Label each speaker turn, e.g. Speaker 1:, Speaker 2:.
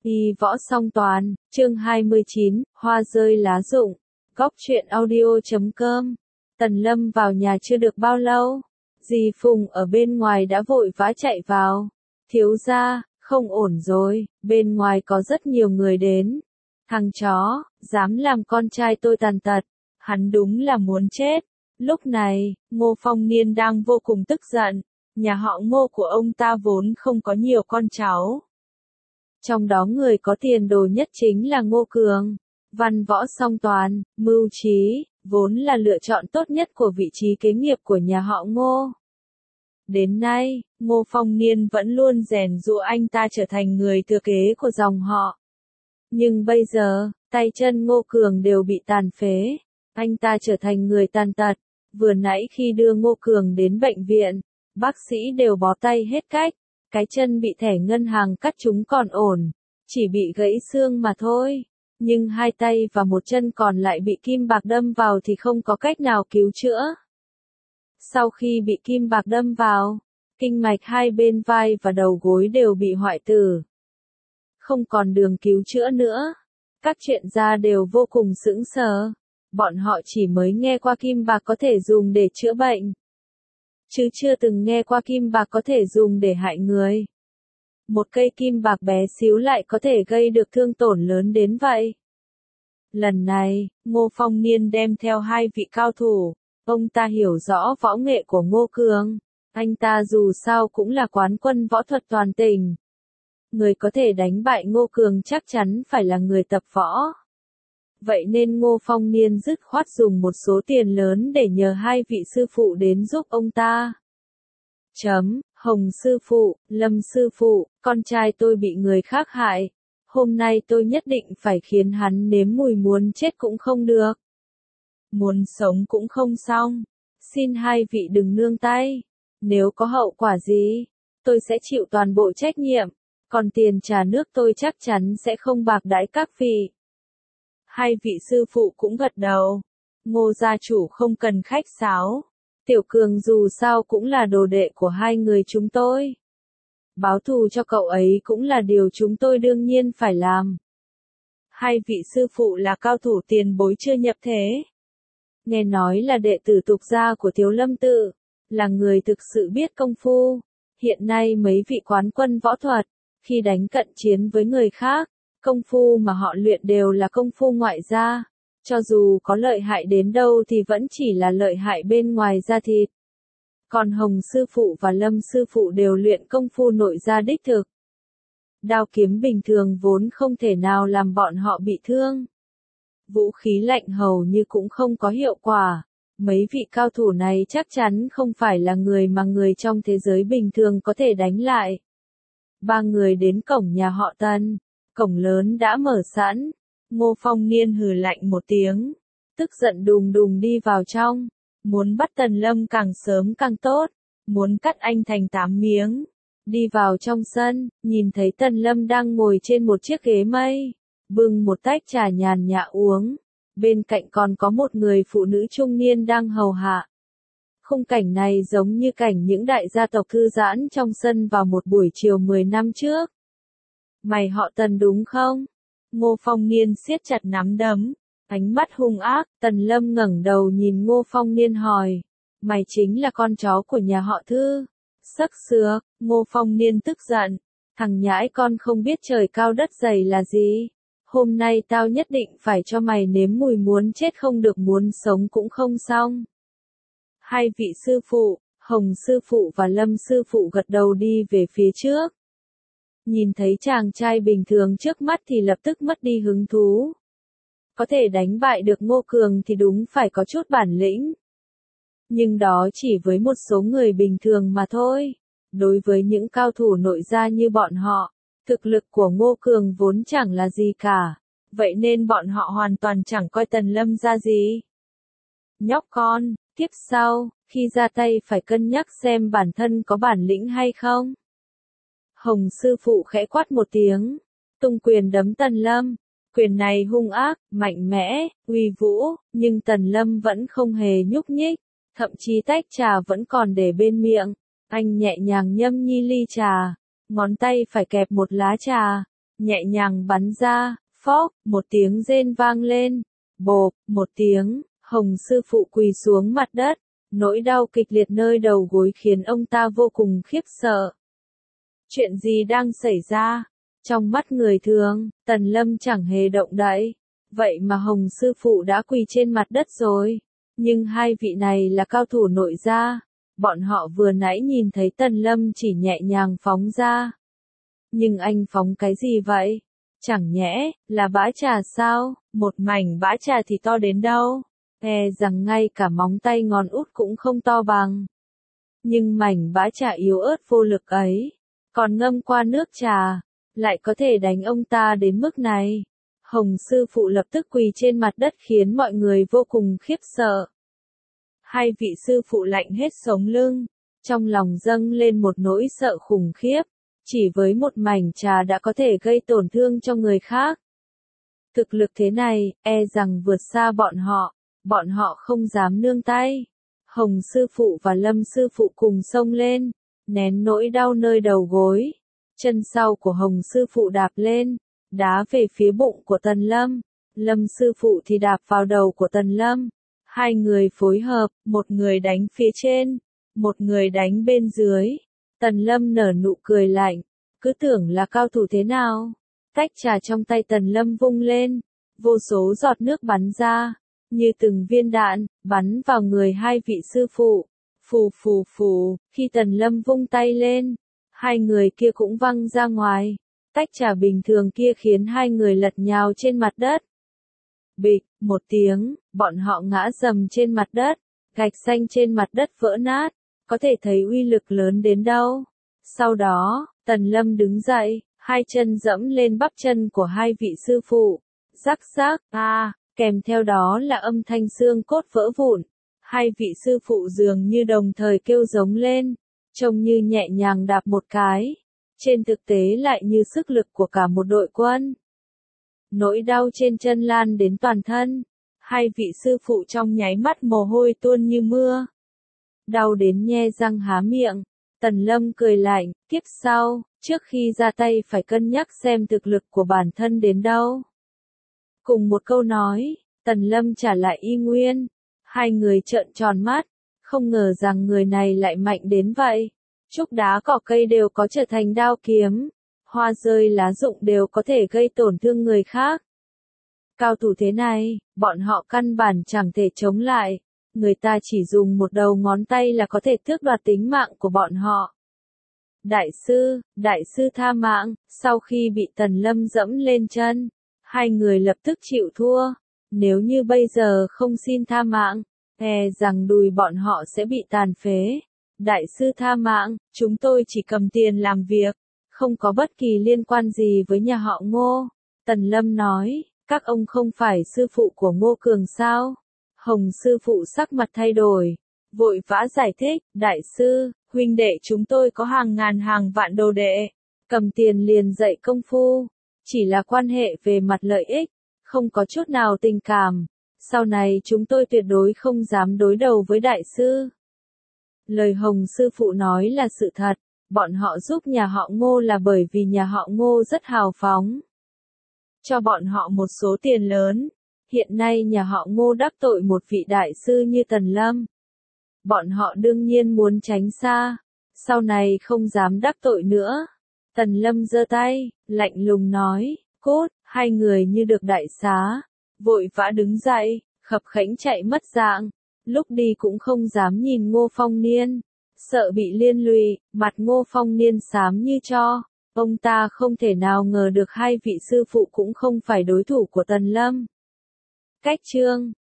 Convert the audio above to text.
Speaker 1: Y võ song toàn, chương 29, hoa rơi lá rụng. Góc truyện audio.com. Tần Lâm vào nhà chưa được bao lâu, dì Phùng ở bên ngoài đã vội vã chạy vào. Thiếu gia, không ổn rồi, bên ngoài có rất nhiều người đến. Thằng chó, dám làm con trai tôi tàn tật, hắn đúng là muốn chết. Lúc này, Ngô Phong Niên đang vô cùng tức giận, nhà họ Ngô của ông ta vốn không có nhiều con cháu. Trong đó người có tiền đồ nhất chính là Ngô Cường, văn võ song toàn, mưu trí, vốn là lựa chọn tốt nhất của vị trí kế nghiệp của nhà họ Ngô. Đến nay, Ngô Phong Niên vẫn luôn rèn giũa anh ta trở thành người thừa kế của dòng họ. Nhưng bây giờ, tay chân Ngô Cường đều bị tàn phế, anh ta trở thành người tàn tật. Vừa nãy khi đưa Ngô Cường đến bệnh viện, bác sĩ đều bó tay hết cách, cái chân bị thẻ ngân hàng cắt trúng còn ổn, chỉ bị gãy xương mà thôi. Nhưng hai tay và một chân còn lại bị kim bạc đâm vào thì không có cách nào cứu chữa. Sau khi bị kim bạc đâm vào, kinh mạch hai bên vai và đầu gối đều bị hoại tử. Không còn đường cứu chữa nữa. Các chuyên gia đều vô cùng sững sờ. Bọn họ chỉ mới nghe qua kim bạc có thể dùng để chữa bệnh, chứ chưa từng nghe qua kim bạc có thể dùng để hại người. Một cây kim bạc bé xíu lại có thể gây được thương tổn lớn đến vậy. Lần này, Ngô Phong Niên đem theo hai vị cao thủ, ông ta hiểu rõ võ nghệ của Ngô Cường, anh ta dù sao cũng là quán quân võ thuật toàn tỉnh. Người có thể đánh bại Ngô Cường chắc chắn phải là người tập võ. Vậy nên Ngô Phong Niên dứt khoát dùng một số tiền lớn để nhờ hai vị sư phụ đến giúp ông ta. Hồng sư phụ, Lâm sư phụ, con trai tôi bị người khác hại. Hôm nay tôi nhất định phải khiến hắn nếm mùi muốn chết cũng không được. Muốn sống cũng không xong. Xin hai vị đừng nương tay. Nếu có hậu quả gì, tôi sẽ chịu toàn bộ trách nhiệm. Còn tiền trà nước tôi chắc chắn sẽ không bạc đãi các vị. Hai vị sư phụ cũng gật đầu. Ngô gia chủ không cần khách sáo. Tiểu Cường dù sao cũng là đồ đệ của hai người chúng tôi. Báo thù cho cậu ấy cũng là điều chúng tôi đương nhiên phải làm. Hai vị sư phụ là cao thủ tiền bối chưa nhập thế. Nghe nói là đệ tử tục gia của Thiếu Lâm Tự, là người thực sự biết công phu. Hiện nay mấy vị quán quân võ thuật, khi đánh cận chiến với người khác, công phu mà họ luyện đều là công phu ngoại gia. Cho dù có lợi hại đến đâu thì vẫn chỉ là lợi hại bên ngoài da thịt. Còn Hồng sư phụ và Lâm sư phụ đều luyện công phu nội gia đích thực. Đao kiếm bình thường vốn không thể nào làm bọn họ bị thương. Vũ khí lạnh hầu như cũng không có hiệu quả. Mấy vị cao thủ này chắc chắn không phải là người mà người trong thế giới bình thường có thể đánh lại. Ba người đến cổng nhà họ Tần. Cổng lớn đã mở sẵn. Ngô Phong Niên hừ lạnh một tiếng, tức giận đùng đùng đi vào trong, muốn bắt Tần Lâm càng sớm càng tốt, muốn cắt anh thành 8 miếng. Đi vào trong sân, nhìn thấy Tần Lâm đang ngồi trên một chiếc ghế mây, bưng một tách trà nhàn nhã uống, bên cạnh còn có một người phụ nữ trung niên đang hầu hạ. Khung cảnh này giống như cảnh những đại gia tộc thư giãn trong sân vào một buổi chiều 10 năm trước. Mày họ Tần đúng không? Ngô Phong Niên siết chặt nắm đấm, ánh mắt hung ác. Tần Lâm ngẩng đầu nhìn Ngô Phong Niên hỏi, mày chính là con chó của nhà họ Thư? Sắc sược. Ngô Phong Niên tức giận, thằng nhãi con không biết trời cao đất dày là gì. Hôm nay tao nhất định phải cho mày nếm mùi muốn chết không được muốn sống cũng không xong. Hai vị sư phụ, Hồng sư phụ và Lâm sư phụ gật đầu đi về phía trước. Nhìn thấy chàng trai bình thường trước mắt thì lập tức mất đi hứng thú. Có thể đánh bại được Ngô Cường thì đúng phải có chút bản lĩnh. Nhưng đó chỉ với một số người bình thường mà thôi. Đối với những cao thủ nội gia như bọn họ, thực lực của Ngô Cường vốn chẳng là gì cả. Vậy nên bọn họ hoàn toàn chẳng coi Tần Lâm ra gì. Nhóc con, tiếp sau, khi ra tay phải cân nhắc xem bản thân có bản lĩnh hay không. Hồng sư phụ khẽ quát một tiếng, tung quyền đấm Tần Lâm. Quyền này hung ác, mạnh mẽ, uy vũ, nhưng Tần Lâm vẫn không hề nhúc nhích, thậm chí tách trà vẫn còn để bên miệng. Anh nhẹ nhàng nhâm nhi ly trà, ngón tay phải kẹp một lá trà, nhẹ nhàng bắn ra, phốc, một tiếng rên vang lên, bộp, một tiếng, Hồng sư phụ quỳ xuống mặt đất, nỗi đau kịch liệt nơi đầu gối khiến ông ta vô cùng khiếp sợ. Chuyện gì đang xảy ra? Trong mắt người thường, Tần Lâm chẳng hề động đậy, vậy mà Hồng sư phụ đã quỳ trên mặt đất rồi. Nhưng hai vị này là cao thủ nội gia, bọn họ vừa nãy nhìn thấy Tần Lâm chỉ nhẹ nhàng phóng ra. Nhưng anh phóng cái gì vậy? Chẳng nhẽ, là bã trà sao? Một mảnh bã trà thì to đến đâu? E rằng ngay cả móng tay ngón út cũng không to bằng. Nhưng mảnh bã trà yếu ớt vô lực ấy, còn ngâm qua nước trà, lại có thể đánh ông ta đến mức này. Hồng sư phụ lập tức quỳ trên mặt đất khiến mọi người vô cùng khiếp sợ. Hai vị sư phụ lạnh hết sống lưng, trong lòng dâng lên một nỗi sợ khủng khiếp, chỉ với một mảnh trà đã có thể gây tổn thương cho người khác. Thực lực thế này, e rằng vượt xa bọn họ không dám nương tay. Hồng sư phụ và Lâm sư phụ cùng xông lên, nén nỗi đau nơi đầu gối. Chân sau của Hồng sư phụ đạp lên, đá về phía bụng của Tần Lâm. Lâm sư phụ thì đạp vào đầu của Tần Lâm. Hai người phối hợp, một người đánh phía trên, một người đánh bên dưới. Tần Lâm nở nụ cười lạnh, cứ tưởng là cao thủ thế nào. Tách trà trong tay Tần Lâm vung lên, vô số giọt nước bắn ra, như từng viên đạn, bắn vào người hai vị sư phụ. Phù phù phù, khi Tần Lâm vung tay lên, hai người kia cũng văng ra ngoài. Tách trà bình thường kia khiến hai người lật nhào trên mặt đất. Bịch, một tiếng, bọn họ ngã rầm trên mặt đất, gạch xanh trên mặt đất vỡ nát, có thể thấy uy lực lớn đến đâu. Sau đó, Tần Lâm đứng dậy, hai chân dẫm lên bắp chân của hai vị sư phụ. Rắc rắc, kèm theo đó là âm thanh xương cốt vỡ vụn. Hai vị sư phụ dường như đồng thời kêu giống lên, trông như nhẹ nhàng đạp một cái. Trên thực tế lại như sức lực của cả một đội quân. Nỗi đau trên chân lan đến toàn thân. Hai vị sư phụ trong nháy mắt mồ hôi tuôn như mưa. Đau đến nhe răng há miệng. Tần Lâm cười lạnh, kiếp sau, trước khi ra tay phải cân nhắc xem thực lực của bản thân đến đâu. Cùng một câu nói, Tần Lâm trả lại y nguyên. Hai người trợn tròn mắt, không ngờ rằng người này lại mạnh đến vậy. Trúc đá cỏ cây đều có trở thành đao kiếm, hoa rơi lá rụng đều có thể gây tổn thương người khác. Cao thủ thế này, bọn họ căn bản chẳng thể chống lại, người ta chỉ dùng một đầu ngón tay là có thể tước đoạt tính mạng của bọn họ. Đại sư tha mạng, sau khi bị Tần Lâm dẫm lên chân, hai người lập tức chịu thua. Nếu như bây giờ không xin tha mạng, e rằng đùi bọn họ sẽ bị tàn phế. Đại sư tha mạng, chúng tôi chỉ cầm tiền làm việc, không có bất kỳ liên quan gì với nhà họ Ngô. Tần Lâm nói, các ông không phải sư phụ của Ngô Cường sao? Hồng sư phụ sắc mặt thay đổi, vội vã giải thích, đại sư, huynh đệ chúng tôi có hàng ngàn hàng vạn đồ đệ, cầm tiền liền dạy công phu, chỉ là quan hệ về mặt lợi ích, không có chút nào tình cảm. Sau này chúng tôi tuyệt đối không dám đối đầu với đại sư. Lời Hồng sư phụ nói là sự thật, bọn họ giúp nhà họ Ngô là bởi vì nhà họ Ngô rất hào phóng. Cho bọn họ một số tiền lớn, hiện nay nhà họ Ngô đắc tội một vị đại sư như Tần Lâm. Bọn họ đương nhiên muốn tránh xa, sau này không dám đắc tội nữa. Tần Lâm giơ tay, lạnh lùng nói, cút, hai người như được đại xá, vội vã đứng dậy, khập khẽnh chạy mất dạng. Lúc đi cũng không dám nhìn Ngô Phong Niên, sợ bị liên lụy, mặt Ngô Phong Niên xám như tro. Ông ta không thể nào ngờ được hai vị sư phụ cũng không phải đối thủ của Tần Lâm. Cách chương